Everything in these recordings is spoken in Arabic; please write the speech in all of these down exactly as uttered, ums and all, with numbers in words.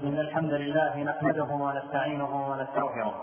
إن الحمد لله نحمده ونستعينه ونستغفره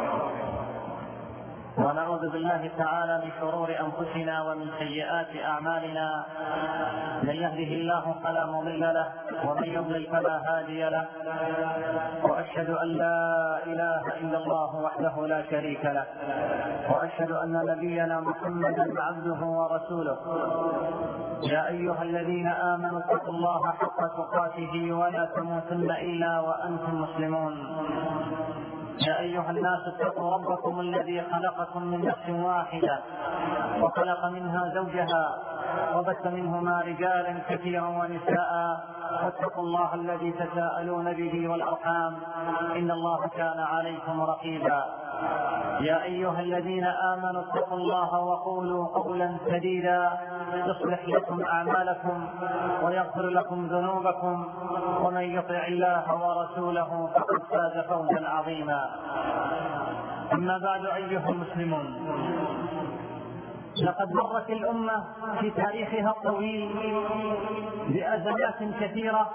ونعوذ بالله تعالى من شرور أنفسنا ومن سيئات أعمالنا. من يهده الله فلا مضل له ومن يضلل فلا هادي له، وأشهد أن لا إله إلا الله وحده لا شريك له، وأشهد أن نبينا محمدا عبده ورسوله. يا أيها الذين آمنوا اتقوا الله حق تقاته ولا تموتن إلا وأنتم مسلمون. يا أيها الناس اتقوا ربكم الذي خلقكم من نفس واحدة وخلق منها زوجها وبث منهما رجالا كثيرا ونساء، واتقوا الله الذي تساءلون به والأرحام إن الله كان عليكم رقيبا. يا أيها الذين آمنوا اتقوا الله وقولوا قولا سديدا يصلح لكم أعمالكم ويغفر لكم ذنوبكم، ومن يطع الله ورسوله فقد فاز فوزا عظيما. أما بعد أيها المسلمون، لقد مرت الأمة في تاريخها الطويل بأزمات كثيرة،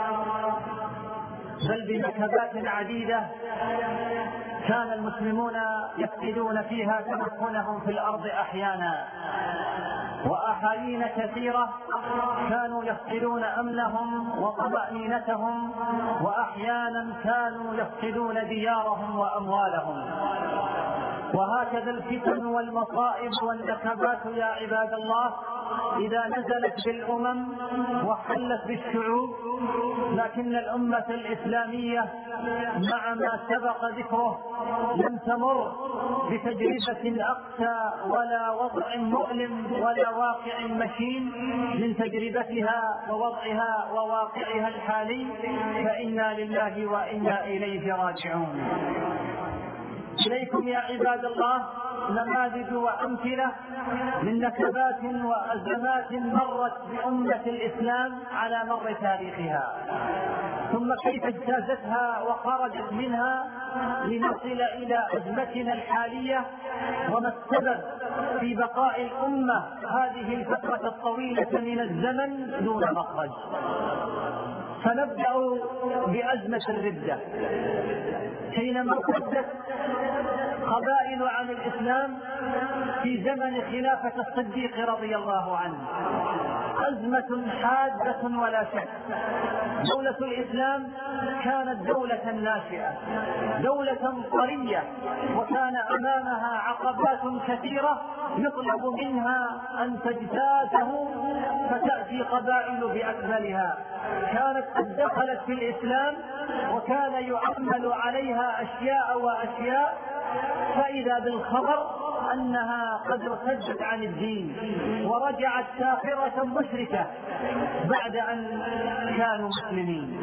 بل بنكبات عديدة كان المسلمون يفقدون فيها تمكنهم في الأرض أحيانا، وأحايين كثيرة كانوا يفقدون أمنهم وطمأنينتهم، وأحيانا كانوا يفقدون ديارهم وأموالهم. وهكذا الفتن والمصائب والنكبات يا عباد الله إذا نزلت بالأمم وحلت بالشعوب، لكن الأمة الإسلامية مع ما سبق ذكره لم تمر بتجربة أقسى ولا وضع مؤلم ولا واقع مشين من تجربتها ووضعها وواقعها الحالي، فإنا لله وإنا إليه راجعون. إليكم يا عباد الله نماذج وأمثلة من نكبات وأزمات مرت بأمة الإسلام على مر تاريخها، ثم كيف اجتازتها وخرجت منها لنصل إلى أزمتنا الحالية، وما السبب في بقاء الأمة هذه الفترة الطويلة من الزمن دون مخرج. فنبدأ بأزمة الردة. حينما ارتدت قبائل عن الإسلام في زمن خلافة الصديق رضي الله عنه، أزمة حادة ولا شك. دولة الإسلام كانت دولة ناشئة، دولة طرية، وكان أمامها عقبات كثيرة يطلب منها أن تجتازه، فتأتي قبائل بأكملها كانت قد دخلت في الإسلام وكان يعمل عليها أشياء وأشياء، فإذا بالخبر أنها قد ارتدت عن الدين ورجعت كافرة مشركة بعد أن كانوا مسلمين.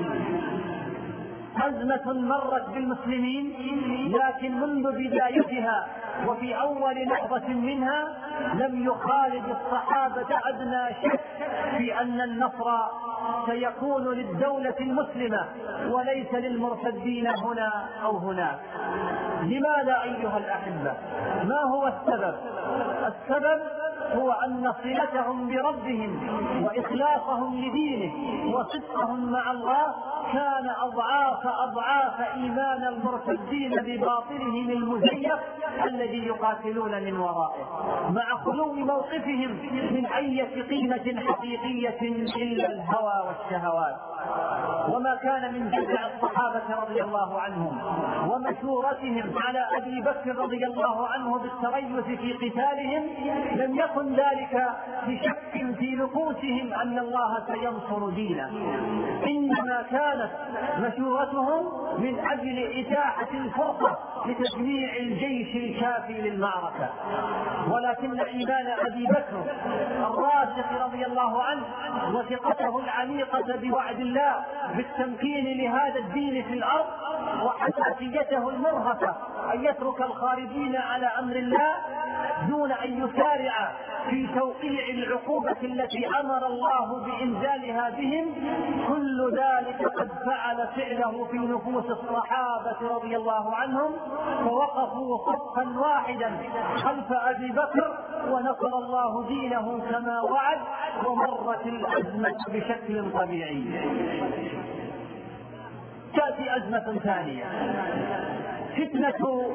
أزمة مرت بالمسلمين، لكن منذ بدايتها وفي أول لحظة منها لم يخالد الصحابة أدنى شك في أن النصر سيكون للدولة المسلمة وليس للمرتدين هنا أو هناك. لماذا أيها الأحبة؟ ما هو السبب؟ السبب هو أن صلتهم بربهم وإخلاصهم لدينه وصدقهم مع الله كان أضعاف أضعاف إيمان المرتدين بباطلهم المزيف الذي يقاتلون من ورائه، مع خلو موقفهم من أي قيمة حقيقية إلا الهوى والشهوات. وما كان من جزع الصحابة رضي الله عنهم ومشورتهم على أبي بكر رضي الله عنه بالتريث في قتالهم لم يكن ذلك بشك في نفوسهم أن الله سينصر دينه، إنما كانت مشورتهم من أجل إتاحة الفرصة لتجميع الجيش الكافي للمعركة. ولكن إيمان أبي بكر الراسخ رضي الله عنه وثقته العميقة بوعد الله بالتمكين لهذا الدين في الأرض وحساسيته المرهفة أن يترك الخارجين على أمر الله دون أن يسارع في توقيع العقوبة التي أمر الله بإنزالها بهم، كل ذلك قد فعل فعله في نفوس الصحابة رضي الله عنهم، فوقفوا صفا واحدا خلف أبي بكر ونصر الله دينه كما وعد، ومرت الأزمة بشكل طبيعي. تأتي أزمة ثانية، فتنة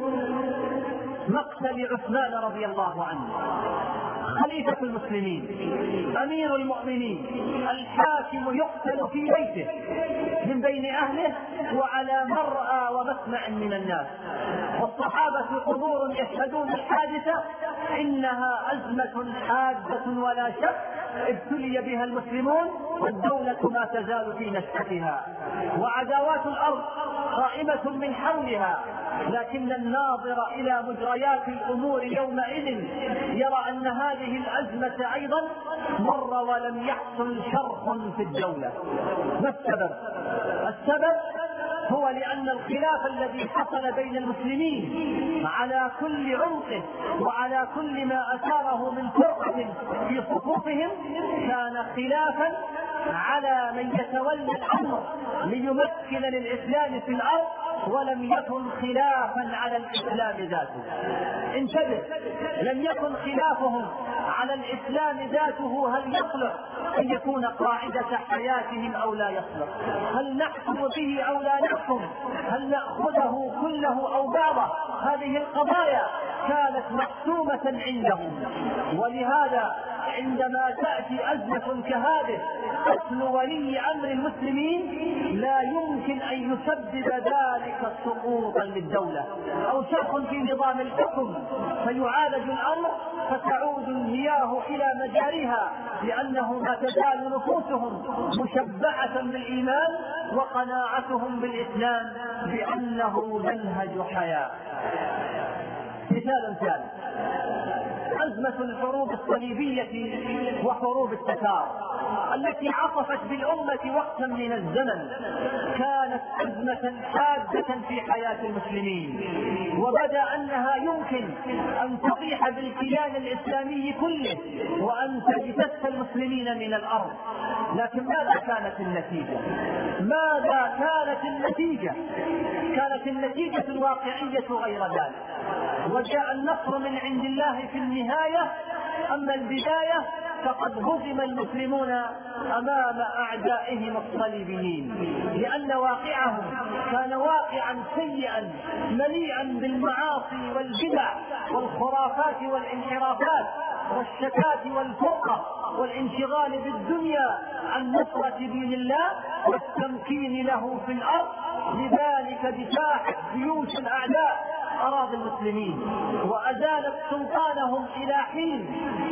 مقتل عثمان رضي الله عنه، خليفة المسلمين، أمير المؤمنين، الحاكم يقتل في بيته من بين أهله وعلى مرأى ومسمع من الناس، والصحابة حضور يشهدون الحادثة. إنها أزمة حادة ولا شك ابتلي بها المسلمون، والدولة ما تزال في نشأتها، وعداوات الأرض قائمة من حولها، لكن الناظر إلى مجريات الأمور يومئذ يرى أن هذه الأزمة أيضا مر ولم يحصل شرخ في الدولة. ما السبب؟ السبب هو لأن الخلاف الذي حصل بين المسلمين على كل عمقه وعلى كل ما أثاره من فرقة في صفوفهم كان خلافا على من يتولى الأمر ليمكن للإسلام في الأرض، ولم يكن خلافا على الإسلام ذاته. انتبه، لم يكن خلافهم على الإسلام ذاته هل يصلح أن يكون قاعدة حياتهم أو لا يصلح، هل نحكم به أو لا نحكم، هل نأخذه كله أو بعضه. هذه القضايا كانت محسومة عندهم، ولهذا عندما تأتي أزمة كهذه قتل ولي أمر المسلمين لا يمكن أن يسبب ذلك سقوطا للدولة أو شرخ في نظام الحكم، فيعالج الأمر فتعود المياه إلى مجاريها، لأنه ما تزال نفوسهم مشبعة بالإيمان وقناعتهم بالإسلام بأنه منهج حياة. مثال ثالث، أزمة الحروب الصليبية وحروب التتار التي عصفت بالأمة وقتا من الزمن، كانت أزمة حادة في حياة المسلمين، وبدا أنها يمكن أن تطيح بالكيان الإسلامي كله وأن تجتث المسلمين من الأرض. لكن ماذا كانت النتيجة؟ ماذا كانت النتيجة؟ كانت النتيجة الواقعية غير ذلك، وجاء النصر من عند الله في النهاية. أما البداية فقد هزم المسلمون أمام أعدائهم الصليبيين، لأن واقعهم كان واقعا سيئا مليئا بالمعاصي والبدع والخرافات والانحرافات والشتات والفرقة والانشغال بالدنيا عن نصرة دين الله والتمكين له في الأرض. لذلك دفاعت جيوش الأعداء أراضي المسلمين وأزالت سلطانهم إلى حين،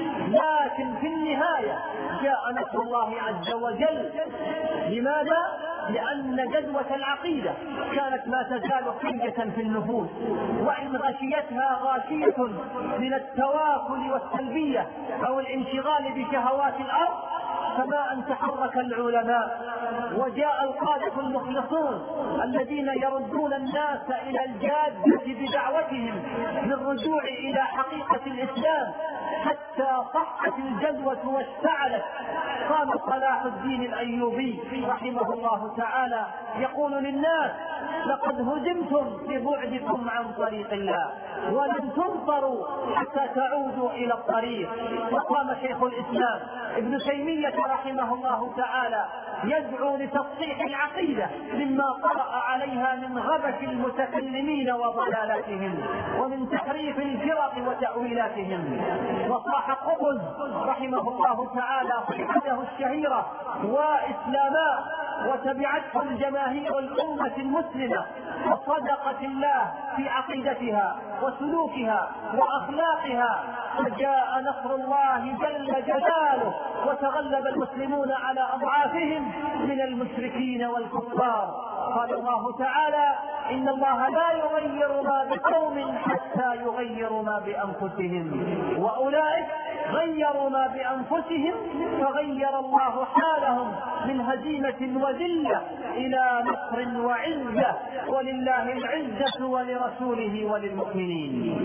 لكن في النهاية جاء نصر الله عز وجل. لماذا؟ لأن جدوة العقيدة كانت ما تزال حية في النفوس، وإن غشيتها غاشية من التواكل والسلبية أو الانشغال بشهوات الأرض فما أن تحرك العلماء وجاء القادة المخلصون الذين يردون الناس إلى الجادة بدعوتهم للرجوع إلى حقيقة الإسلام حتى صحت الجدوة واشتعلت. قام صلاح الدين الأيوبي رحمه الله تعالى يقول للناس: لقد هزمتم ببعدكم عن طريق الله ولن تنصروا حتى تعودوا إلى الطريق. وقام شيخ الإسلام ابن تيمية رحمه الله تعالى يدعو لتصحيح العقيدة مما طرأ عليها من غبش المتكلمين وضلالاتهم ومن تحريف الفرق وتأويلاتهم. وصاح قطز رحمه الله تعالى صيحته الشهيرة: وإسلاما، وتبعته الجماهير الأمة المسلمة وصدقت الله في عقيدتها وسلوكها وأخلاقها، فجاء نصر الله جل جلاله وتغلب المسلمون على أضعافهم من المشركين والكفار. قال الله تعالى: إن الله لا يغير ما بقوم حتى يغيروا ما بأنفسهم، وأولئك غيروا ما بأنفسهم فغير الله حالهم من هزيمة وذلة إلى نصر وعزة، ولله العزة ولرسوله وللمؤمنين.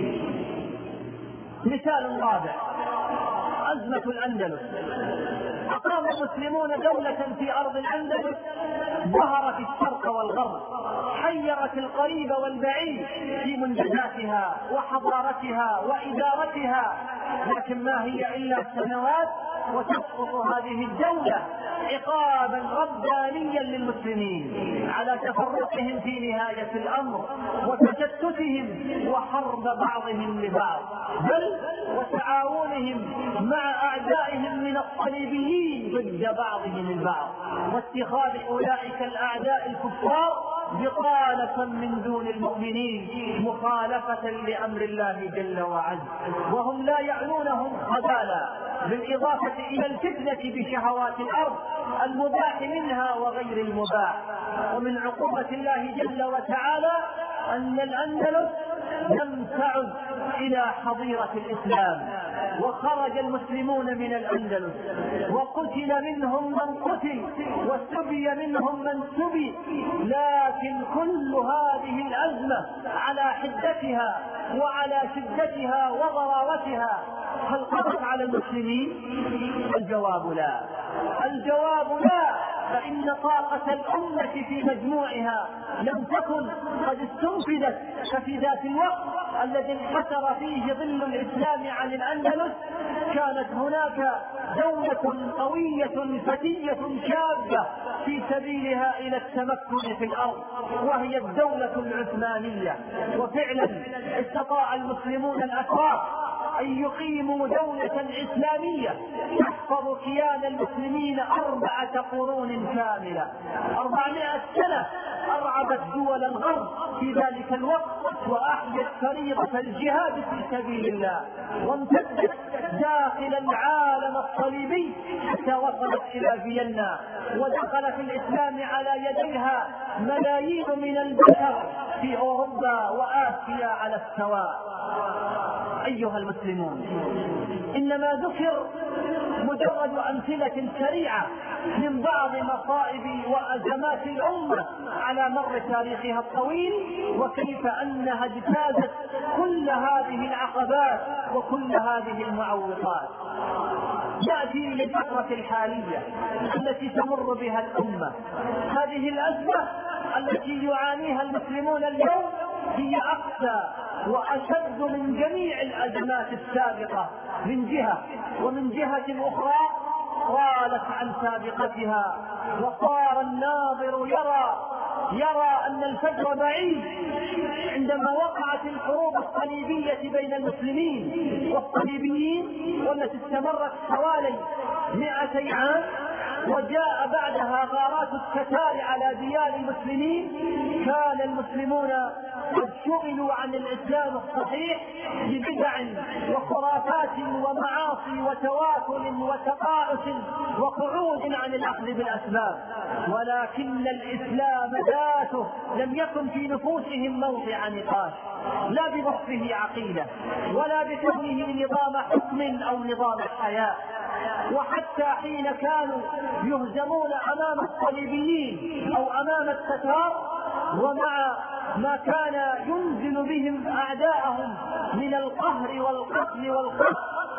مثال رابع، أزمة الأندلس. أقام المسلمون دولة في أرض الأندلس ظهرت الشرق والغرب، حيرت القريب والبعيد في منجزاتها وحضارتها وإدارتها، لكن ما هي إلا سنوات وتسقط هذه الدولة عقابا ربانيا للمسلمين على تفرقهم في نهاية الأمر وتشتتهم وحرب بعضهم لبعض، بل وتعاونهم مع أعدائهم من الصليبيين ضد بعضهم البعض، واتخاذ أولئك الأعداء الكفار بطالة من دون المؤمنين مخالفة لأمر الله جل وعز، وهم لا يعنونهم خبالا، بالإضافة إلى الفتنة بشهوات الأرض المباح منها وغير المباح. ومن عقوبة الله جل وتعالى أن الأندلس لم تعد إلى حظيرة الإسلام، وخرج المسلمون من الأندلس وقتل منهم من قتل وسبي منهم من سبي، لكن كل هذه الأزمة على حدتها وعلى شدتها وضراوتها هل قضت على المسلمين؟ الجواب لا. الجواب لا، فإن طاقة الأمة في مجموعها لم تكن قد استنفذت، ففي ذات الوقت الذي انحسر فيه ظل الإسلام عن الأندلس كانت هناك دولة قوية فتية شابة في سبيلها إلى التمكن في الأرض، وهي الدولة العثمانية. وفعلا استطاع المسلمون الأتراك أن يقيموا دولة إسلامية تحفظ كيان المسلمين أربعة قرون كاملة، أربعمائة سنة أرعبت دول الغرب في ذلك الوقت، وأحيت فريضة الجهاد في سبيل الله، وامتدت داخل العالم الصليبي حتى وصلت إلى فيينا، ودخل في الإسلام على يديها ملايين من البشر في أوروبا وآسيا على السواء. أيها المسلمون، إنما ذكر مجرد أمثلة سريعة من بعض مصائب وأزمات الأمة على مر تاريخها الطويل، وكيف أنها اجتازت كل هذه العقبات وكل هذه المعوقات. يأتي للفترة الحالية التي تمر بها الأمة. هذه الأزمة التي يعانيها المسلمون اليوم هي أقسى وأشد من جميع الأزمات السابقة من جهة، ومن جهة أخرى طالت عن سابقتها، وصار الناظر يرى يرى أن الفجر بعيد عندما وقعت الحروب الصليبية بين المسلمين والصليبيين، والتي استمرت حوالي مئتي عام، وجاء بعدها غارات التتار على ديار المسلمين. كان المسلمون قد شغلوا عن الإسلام الصحيح ببدع وخرافات ومعاصي وتواكل وتقاعس وقعود عن الأخذ بالأسباب، ولكن الإسلام ذاته لم يكن في نفوسهم موضع نقاش، لا بضبطه عقيدة ولا بكونه نظام حكم أو نظام حياة. وحتى حين كانوا يهزمون أمام الصليبيين أو أمام التتار، ومع ما كان ينزل بهم أعداءهم من القهر والقتل والقتل،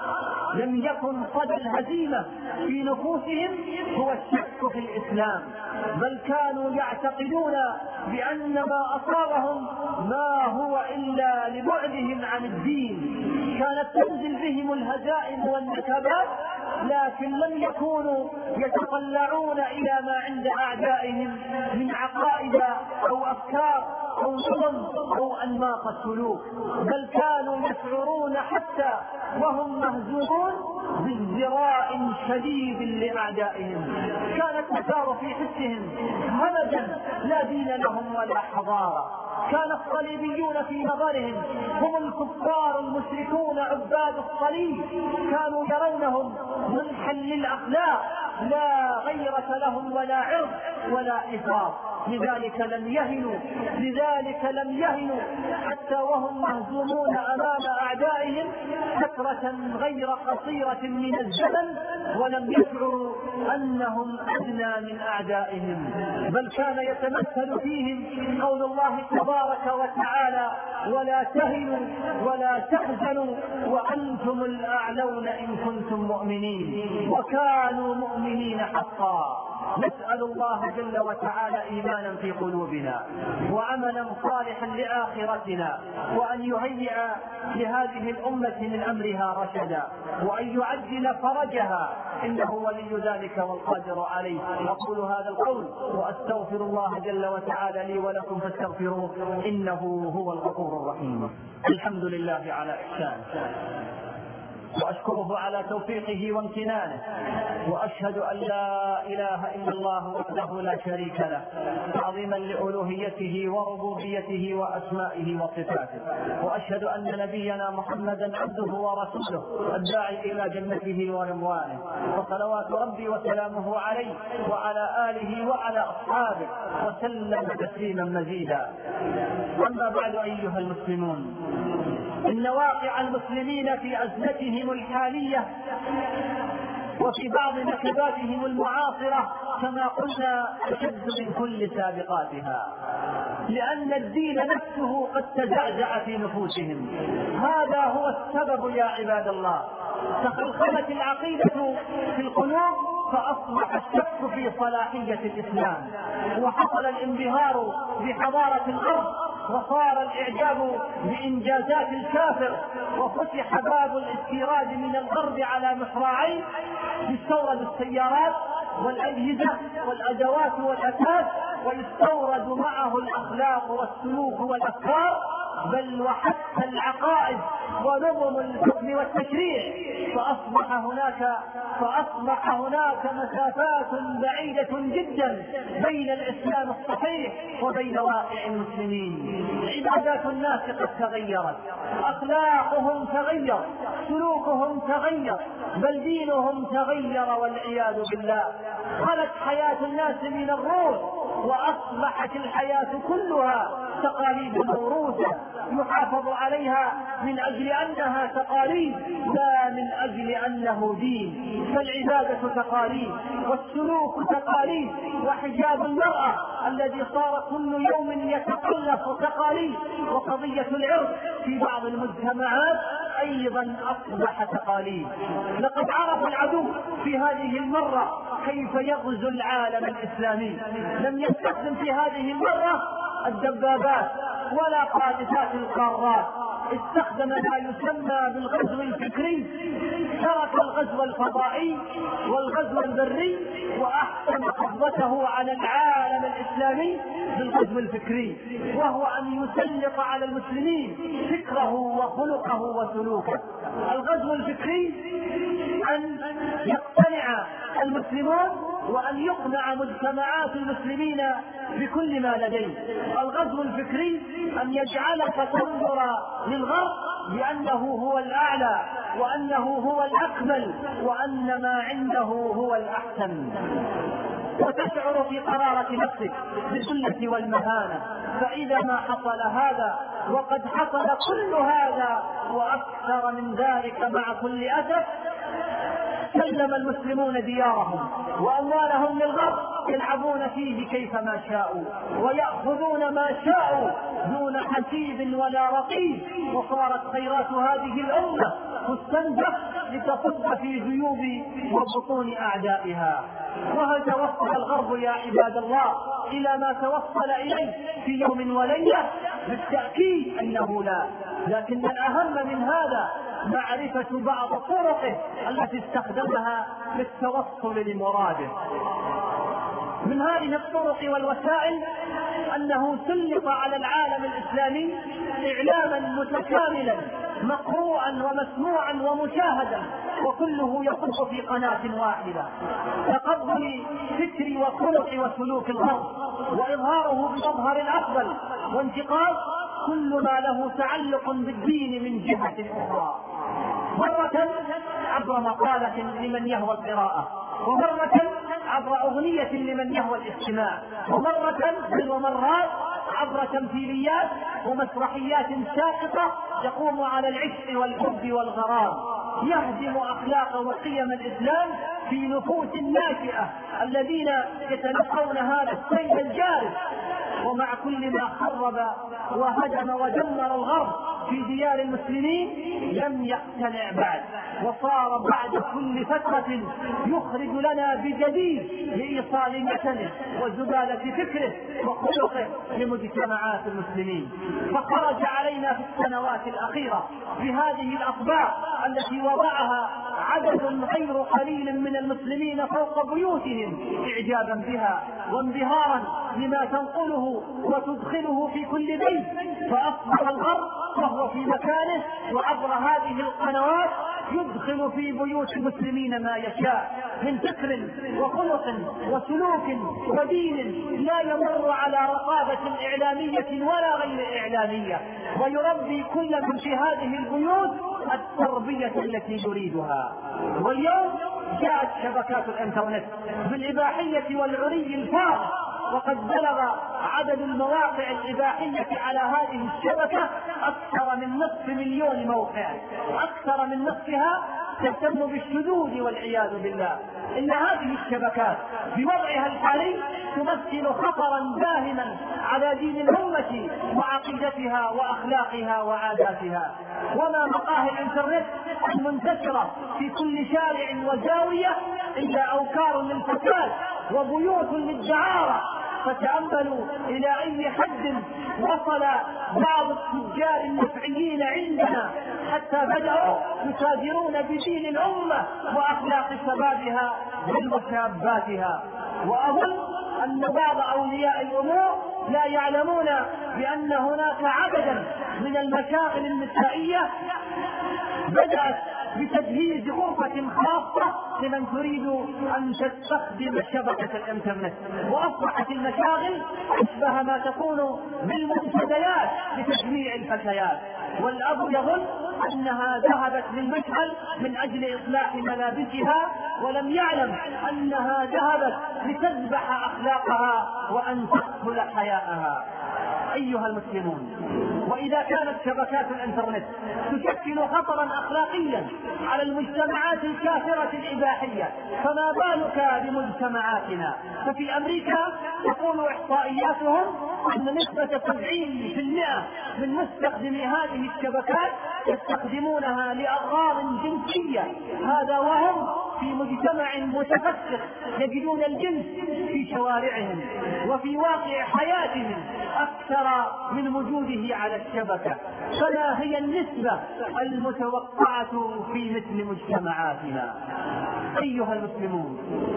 لم يكن صدى الهزيمة في نفوسهم هو الشك في الإسلام، بل كانوا يعتقدون بأن ما أصابهم ما هو إلا لبعدهم عن الدين. كانت تنزل بهم الهزائم والنكبات، لكن لم يكونوا يتطلعون إلى ما عند أعدائهم من عقائد أو أفكار أو نظم أو أنماط السلوك، بل كانوا يشعرون حتى وهم مهزومون بازدراء شديد لأعدائهم. كانت تسار في حسهم همجا لا دين لهم ولا حضارة. كان الصليبيون في نظرهم هم الكفار المشركون عباد الصليب، كانوا يرونهم منحا للأخلاق لا غيرة لهم ولا عرض ولا حفاظ. لذلك لم يهنوا لذلك لم يهنوا حتى وهم مهزومون أمام أعدائهم فترة غير قصيرة من الزمن، ولم يشعروا أنهم أدنى من أعدائهم، بل كان يتمثل فيهم قول الله تبارك وتعالى: ولا تهنوا ولا تحزنوا وأنتم الأعلون إن كنتم مؤمنين. وكانوا مؤمنين حقا. نسأل الله جل وتعالى إيمانا في قلوبنا وعملا صالحا لآخرتنا، وأن يهيئ لهذه الأمة من أمرها رشدا، وأن يعجل فرجها، إنه ولي ذلك والقادر عليه. أقول هذا القول وأستغفر الله جل وتعالى لي ولكم فاستغفروه إنه هو الغفور الرحيم. الحمد لله على إحسانه، وأشكره على توفيقه وامتنانه، وأشهد أن لا إله إلا الله وحده لا شريك له، تعظيما لألوهيته وربوبيته وأسمائه وصفاته. وأشهد أن نبينا محمدا عبده ورسوله الداعي إلى جنته ورضوانه، وصلوات ربي وسلامه عليه وعلى آله وعلى أصحابه وسلم تسليما مزيدا. أما بعد أيها المسلمون، إن واقع المسلمين في أزمتهم الحالية وفي بعض نكباتهم المعاصرة كما قلنا أشد من كل سابقاتها، لأن الدين نفسه قد تزعزع في نفوسهم. هذا هو السبب يا عباد الله. تخلخلت العقيدة في القلوب فأصبح الشك في صلاحية الإسلام، وحصل الانبهار بحضارة الأرض، وصار الإعجاب بإنجازات الكافر، وفتح باب الاستيراد من الغرب على مصراعين، يستورد السيارات والأجهزة والأدوات والأثاث، ويستورد معه الأخلاق والسلوك والأفكار، بل وحتى العقائد ونظم الحكم والتشريع. فأصبح هناك فأصبح هناك مسافات بعيدة جدا بين الإسلام الصحيح وبين واقع المسلمين. عبادات الناس قد تغيرت، أخلاقهم تغير، سلوكهم تغير، بل دينهم تغير والعياذ بالله. خلت حياة الناس من الروح، وأصبحت الحياة كلها تقاليد موروثة يحافظ عليها من أجل أنها تقاليد لا من أجل أنه دين. فالعبادة تقاليد، والسلوك تقاليد، وحجاب المرأة الذي صار كل يوم يتقلص تقاليد، وقضية العرض في بعض المجتمعات أيضا أصبح تقاليد. لقد عرف العدو في هذه المرة كيف يغزو العالم الإسلامي. لم يستخدم في هذه المرة الدبابات ولا قاذفات القارات، استخدم ما يسمى بالغزو الفكري. ترك الغزو الفضائي والغزو البري، وأحسن قبضته على العالم الإسلامي بالغزو الفكري، وهو أن يسلط على المسلمين فكره وخلقه وسلوكه. الغزو الفكري أن يقتنع المسلمون وأن يقنع مجتمعات المسلمين بكل ما لديه. الغزو الفكري أن يجعلك تنظر للغرب بأنه هو الأعلى، وأنه هو الأكمل، وأن ما عنده هو الأحسن، وتشعر في قرارة نفسك بالذلة والمهانة. فإذا ما حصل هذا، وقد حصل كل هذا وأكثر من ذلك مع كل أسف، سلم المسلمون ديارهم وأموالهم للغرب يلعبون فيه كيفما شاءوا، ويأخذون ما شاءوا دون حسيب ولا رقيب. وصارت خيرات هذه الأمة تستنزف لتصب في جيوب وبطون أعدائها. وهل توصل الغرب يا عباد الله إلى ما توصل إليه في يوم وليلة؟ بالتأكيد أنه لا، لكن الأهم من هذا معرفة بعض طرقه التي استخدمها للتوصل لمراده. من هذه الطرق والوسائل أنه سلط على العالم الإسلامي إعلاما متكاملا مقروءا ومسموعا ومشاهدا، وكله يصب في قناة واحدة، تقبل فكر وخلق وسلوك الغرب، وإظهاره بمظهر الأفضل، وانتقاص كل ما له تعلق بالدين من جهة أخرى، مرة عبر مقالة لمن يهوى القراءة، ومرة عبر أغنية لمن يهوى الاستماع، ومرة بل ومرات عبر تمثيليات ومسرحيات ساقطة تقوم على العشق والحب والغرام، يهدم أخلاق وقيم الإسلام في نفوس الناشئة الذين يتلقون هذا السيل الجارف. ومع كل ما خرب وهدم ودمر الغرب في ديار المسلمين لم يقتنع بعد، وصار بعد كل فترة يخرج لنا بجديد لإيصال مثله وزبالة فكره وخلقه لمجتمعات المسلمين. فخرج علينا في السنوات الأخيرة بهذه الأطباع التي وضعها عدد غير قليل من المسلمين فوق بيوتهم إعجابا بها وانبهارا لما تنقله وتدخله في كل بيت، فأصبح الغرب وهو في مكانه وعبر هذه القنوات يدخل في بيوت المسلمين ما يشاء من فكر وخلق وسلوك ودين لا يمر على رقابة إعلامية ولا غير إعلامية، ويربي كل من في هذه البيوت التربية التي يريدها. واليوم جاءت شبكات الانترنت بالإباحية والعري الفاضح، وقد بلغ عدد المواقع الإباحية على هذه الشبكة أكثر من نصف مليون موقع، أكثر من نصفها تهتم بالشذوذ والعياذ بالله. إن هذه الشبكات بوضعها الحالي تمثل خطرا باهما على دين الأمة وعقيدتها وأخلاقها وعاداتها. وما مقاهي الانترنت المنتشرة في كل شارع وزاوية إلا أوكار للفساد وبيوت للدعارة. فتأملوا إلى أي حد وصل بعض التجار النفعيين عندنا حتى بدأوا يتاجرون بدين الأمة وأخلاق شبابها بل وشاباتها. وأظن أن بعض أولياء الأمور لا يعلمون بأن هناك عددا من المشاغل النسائية بدأت بتجهيز غرفة خاصة لمن تريد أن تستخدم شبكة الإنترنت، وأصبحت المشاغل أشبه ما تكون بالمنتديات لتجميع الفتيات، والأب يظن أنها ذهبت للمشعل من أجل إصلاح ملابسها ولم يعلم أنها ذهبت لتذبح أخلاقها وأن تقتل حياءها. أيها المسلمون، وإذا كانت شبكات الإنترنت تشكل خطرا أخلاقيا على المجتمعات الكافرة الإباحية، فما بالك بمجتمعاتنا؟ ففي أمريكا تقول إحصائياتهم أن نسبة سبعين بالمئة من مستخدمي هذه الشبكات يستخدمونها لأغراض جنسية، هذا وهم في مجتمع متفسخ يجدون الجنس في شوارعهم وفي واقع حياتهم أكثر من وجوده على الشبكة. فما هي النسبة المتوقعة في مثل مجتمعاتنا؟ أيها المسلمون،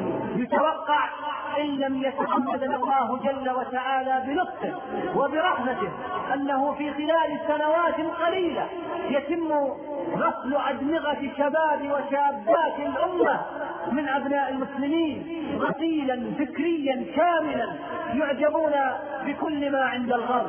يتوقع إن لم يتحمدنا الله جل وتعالى بلطفه وبرحمته أنه في خلال سنوات قليلة يتم غسل أدمغة شباب وشابات الأمة من أبناء المسلمين غسيلا فكريا كاملا يعجبون بكل ما عند الغرب،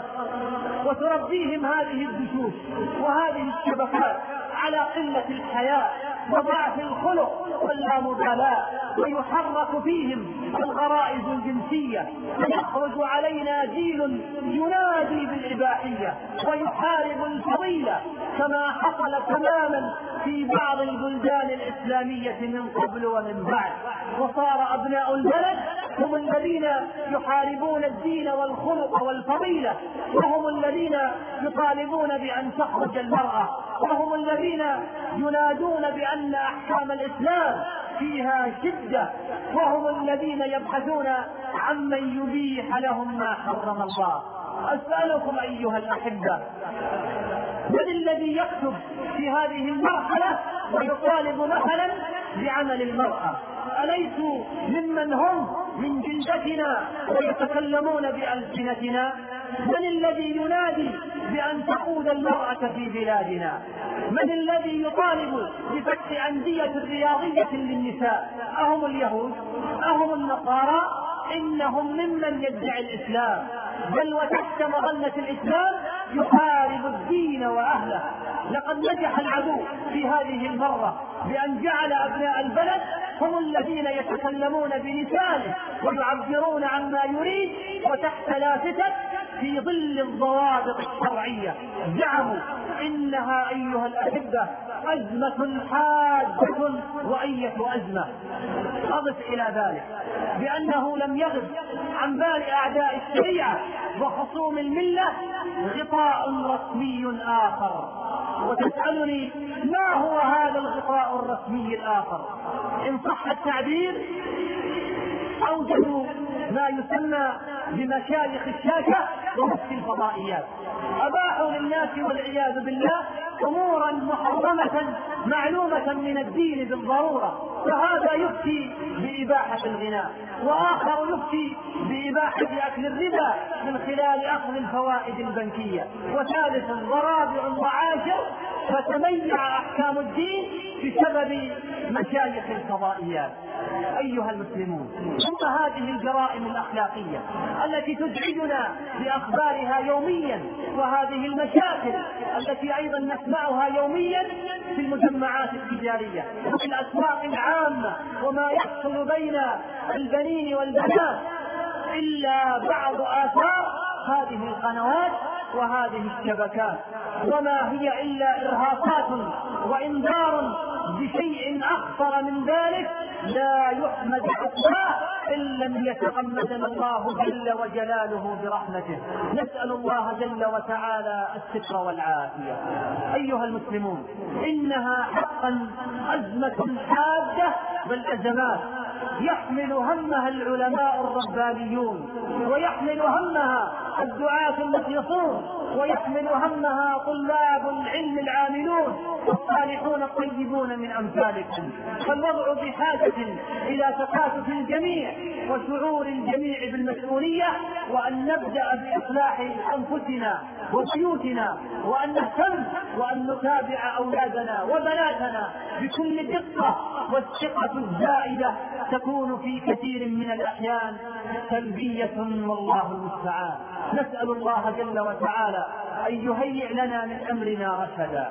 وتربيهم هذه الدشوش وهذه الشبكات على قلة الحياء وضعف الخلق واللامبالاة، ويحرك فيهم الغرائز الجنسية، ويخرج علينا جيل ينادي بالإباحية ويحارب الفضيلة كما حصل تماما في بعض البلدان الإسلامية من قبل ومن بعد. وصار أبناء البلد هم الذين يحاربون الدين والخلق والفضيلة، وهم الذين يطالبون بأن تخرج المرأة، وهم الذين ينادون بأن أحكام الإسلام فيها شدة، وهم الذين يبحثون عمن يبيح لهم ما حرم الله. أسألكم أيها الأحبة، من الذي يكتب في هذه المرحلة ويطالب مثلا بعمل المرأة؟ أليسوا ممن هم من جلدتنا ويتكلمون بألسنتنا؟ من الذي ينادي بأن تقود المرأة في بلادنا؟ من الذي يطالب بفتح أندية رياضية للنساء؟ أهم اليهود؟ أهم النصارى؟ إنهم ممن يدعي الإسلام، بل وتحت مظلة الإسلام يحارب الدين وأهله. لقد نجح العدو في هذه المرة بأن جعل أبناء البلد هم الذين يتكلمون بلسانه ويعبرون عما يريد، وتحت لافتة في ظل الضوابط الشرعية زعموا إنها أيها الأحبة أزمة حادة وأية أزمة. أضف إلى ذلك بأنه لم يغب عن بال أعداء الشريعة وخصوم الملة غطاء رسمي آخر. وتسألني ما هو هذا الغطاء الرسمي الآخر؟ إن صح التعبير أوجدوا ما يسمى بمشايخ الشاشة ومفتي الفضائيات، أباحوا للناس والعياذ بالله أمورا محرمة معلومة من الدين بالضرورة، فهذا يفتي بإباحة الغناء، وآخر يفتي بإباحة أكل الربا من خلال أخذ الفوائد البنكية، وثالث ورابع وعاشر، فتميع أحكام الدين بسبب مشايخ الفضائيات. أيها المسلمون، ثم هذه الجرائم الأخلاقية التي تزعجنا بأخبارها يوميا، وهذه المشاكل التي أيضا نسمعها يوميا في المجمعات التجارية وفي الأسواق العامة، وما يحصل بين البنين والبنات، إلا بعض آثار هذه القنوات وهذه الشبكات، وما هي إلا إرهاصات وإنذار بشيء أخطر من ذلك لا يحمد عقباه إن لم يتغمدنا الله جل وجلاله برحمته. نسأل الله جل وتعالى الستر والعافية. أيها المسلمون، إنها حقا أزمة حادة بل أزمات يحمل همها العلماء الربانيون، ويحمل همها الدعاة المخلصون، ويحمل همها طلاب العلم العاملون والصالحون الطيبون من أمثالكم. فالوضع بحاجة إلى تكاتف الجميع وشعور الجميع بالمسؤولية، وأن نبدأ بإصلاح أنفسنا وبيوتنا، وأن نهتم وأن نتابع أولادنا وبناتنا بكل دقة. والثقة الزائدة تكون في كثير من الأحيان سلبية والله المستعان. نسأل الله جل وتعالى أن يهيئ لنا من أمرنا رشدا.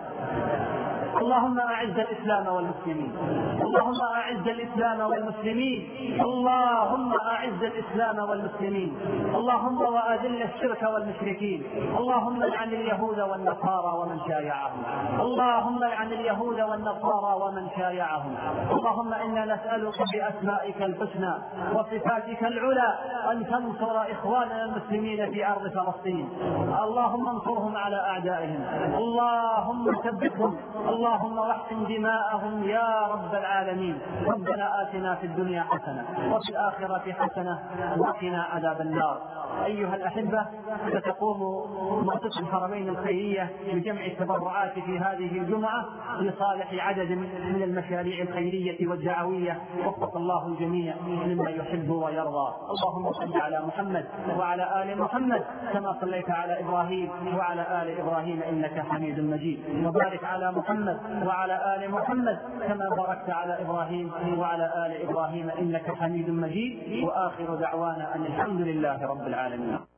اللهم أعز الإسلام والمسلمين، اللهم أعز الإسلام والمسلمين، اللهم أعز الإسلام والمسلمين، اللهم وأذل الشرك والمشركين، اللهم لعن اليهود والنصارى ومن شايعهم، اللهم لعن اليهود والنصارى ومن شايعهم. اللهم إنا نسألك بأسمائك الحسنى وصفاتك العلى أن تنصر إخواننا المسلمين في أرض فلسطين، اللهم انصرهم على أعدائهم، اللهم ثبتهم، اللهم واحقن دماءهم يا رب العالمين. ربنا آتنا في الدنيا حسنة وفي الآخرة حسنة وقنا عذاب النار. أيها الأحبة، ستقوم مؤسسة الحرمين الخيرية بجمع التبرعات في هذه الجمعة لصالح عدد من المشاريع الخيرية والدعوية، وفق الله الجميع مما يحب ويرضى. اللهم صل على محمد وعلى آل محمد كما صليت على إبراهيم وعلى آل إبراهيم إنك حميد مجيد، وبارك على محمد وعلى آل محمد كما باركت على إبراهيم وعلى آل إبراهيم إنك حميد مجيد. وآخر دعوانا أن الحمد لله رب العالمين.